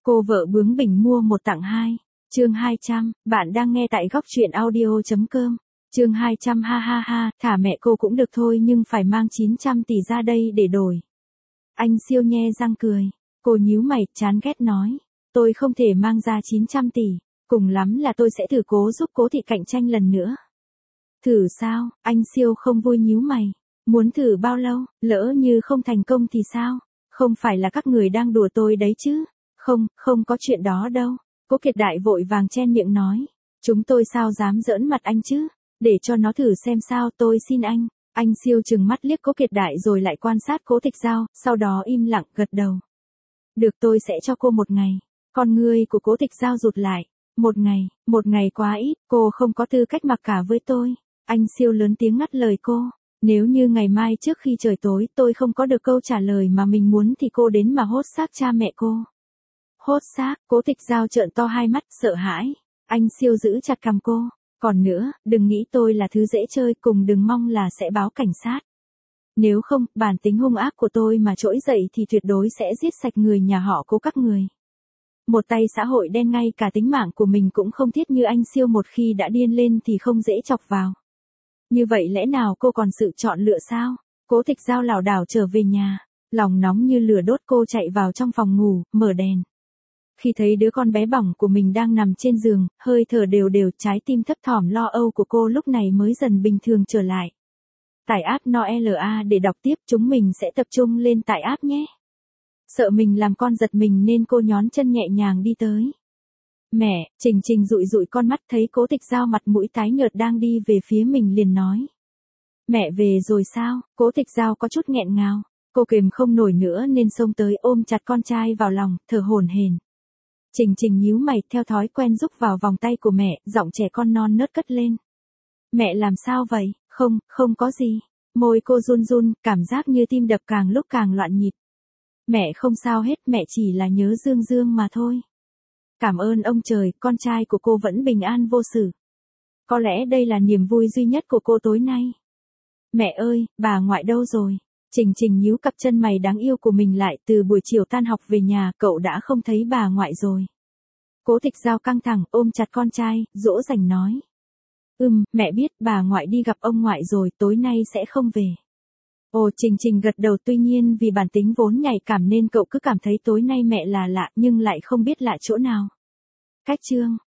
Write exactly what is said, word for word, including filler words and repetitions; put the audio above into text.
Cô vợ bướng bỉnh mua một tặng hai. Chương hai trăm, bạn đang nghe tại góc truyện audio chấm com. Chương hai trăm ha ha ha, thả mẹ cô cũng được thôi nhưng phải mang chín trăm tỷ ra đây để đổi. Anh Siêu nhe răng cười. Cô nhíu mày, chán ghét nói. Tôi không thể mang ra chín trăm tỷ. Cùng lắm là tôi sẽ thử cố giúp Cố Thị cạnh tranh lần nữa. Thử sao? Anh Siêu không vui nhíu mày. Muốn thử bao lâu? Lỡ như không thành công thì sao? Không phải là các người đang đùa tôi đấy chứ? Không, không có chuyện đó đâu. Cố Kiệt Đại vội vàng chen miệng nói. Chúng tôi sao dám giỡn mặt anh chứ? Để cho nó thử xem sao, tôi xin anh. Anh Siêu trừng mắt liếc Cố Kiệt Đại rồi lại quan sát Cố Tịch Giao, sau đó im lặng gật đầu. Được, tôi sẽ cho cô một ngày. Con ngươi của Cố Tịch Giao rụt lại. Một ngày, một ngày quá ít, cô không có tư cách mặc cả với tôi. Anh Siêu lớn tiếng ngắt lời cô. Nếu như ngày mai trước khi trời tối tôi không có được câu trả lời mà mình muốn thì cô đến mà hốt xác cha mẹ cô. Hốt xác? Cố Tịch Giao trợn to hai mắt, sợ hãi. Anh Siêu giữ chặt cằm cô. Còn nữa, đừng nghĩ tôi là thứ dễ chơi, cùng đừng mong là sẽ báo cảnh sát. Nếu không, bản tính hung ác của tôi mà trỗi dậy thì tuyệt đối sẽ giết sạch người nhà họ Cố các người. Một tay xã hội đen, ngay cả tính mạng của mình cũng không thiết như anh Siêu, một khi đã điên lên thì không dễ chọc vào. Như vậy lẽ nào cô còn sự chọn lựa sao? Cố Tịch Giao lảo đảo trở về nhà. Lòng nóng như lửa đốt, cô chạy vào trong phòng ngủ, mở đèn. Khi thấy đứa con bé bỏng của mình đang nằm trên giường, hơi thở đều đều, trái tim thấp thỏm lo âu của cô lúc này mới dần bình thường trở lại. Tải app Noela để đọc tiếp, chúng mình sẽ tập trung lên tải app nhé. Sợ mình làm con giật mình nên cô nhón chân nhẹ nhàng đi tới. Mẹ, Trình Trình dụi dụi con mắt thấy Cố Tịch Giao mặt mũi tái nhợt đang đi về phía mình liền nói. Mẹ về rồi sao? Cố Tịch Giao có chút nghẹn ngào. Cô kềm không nổi nữa nên xông tới ôm chặt con trai vào lòng, thở hổn hển. Trình Trình nhíu mày, theo thói quen rúc vào vòng tay của mẹ, giọng trẻ con non nớt cất lên. Mẹ làm sao vậy? Không, không có gì. Môi cô run run, cảm giác như tim đập càng lúc càng loạn nhịp. Mẹ không sao hết, mẹ chỉ là nhớ Dương Dương mà thôi. Cảm ơn ông trời, con trai của cô vẫn bình an vô sự. Có lẽ đây là niềm vui duy nhất của cô tối nay. Mẹ ơi, bà ngoại đâu rồi? Trình Trình nhíu cặp chân mày đáng yêu của mình lại, từ buổi chiều tan học về nhà, cậu đã không thấy bà ngoại rồi. Cố Tịch Giao căng thẳng, ôm chặt con trai, dỗ dành nói. Ừm, mẹ biết, bà ngoại đi gặp ông ngoại rồi, tối nay sẽ không về. Ồ, Trình Trình gật đầu, tuy nhiên vì bản tính vốn nhạy cảm nên cậu cứ cảm thấy tối nay mẹ là lạ nhưng lại không biết lạ chỗ nào. Cách chương.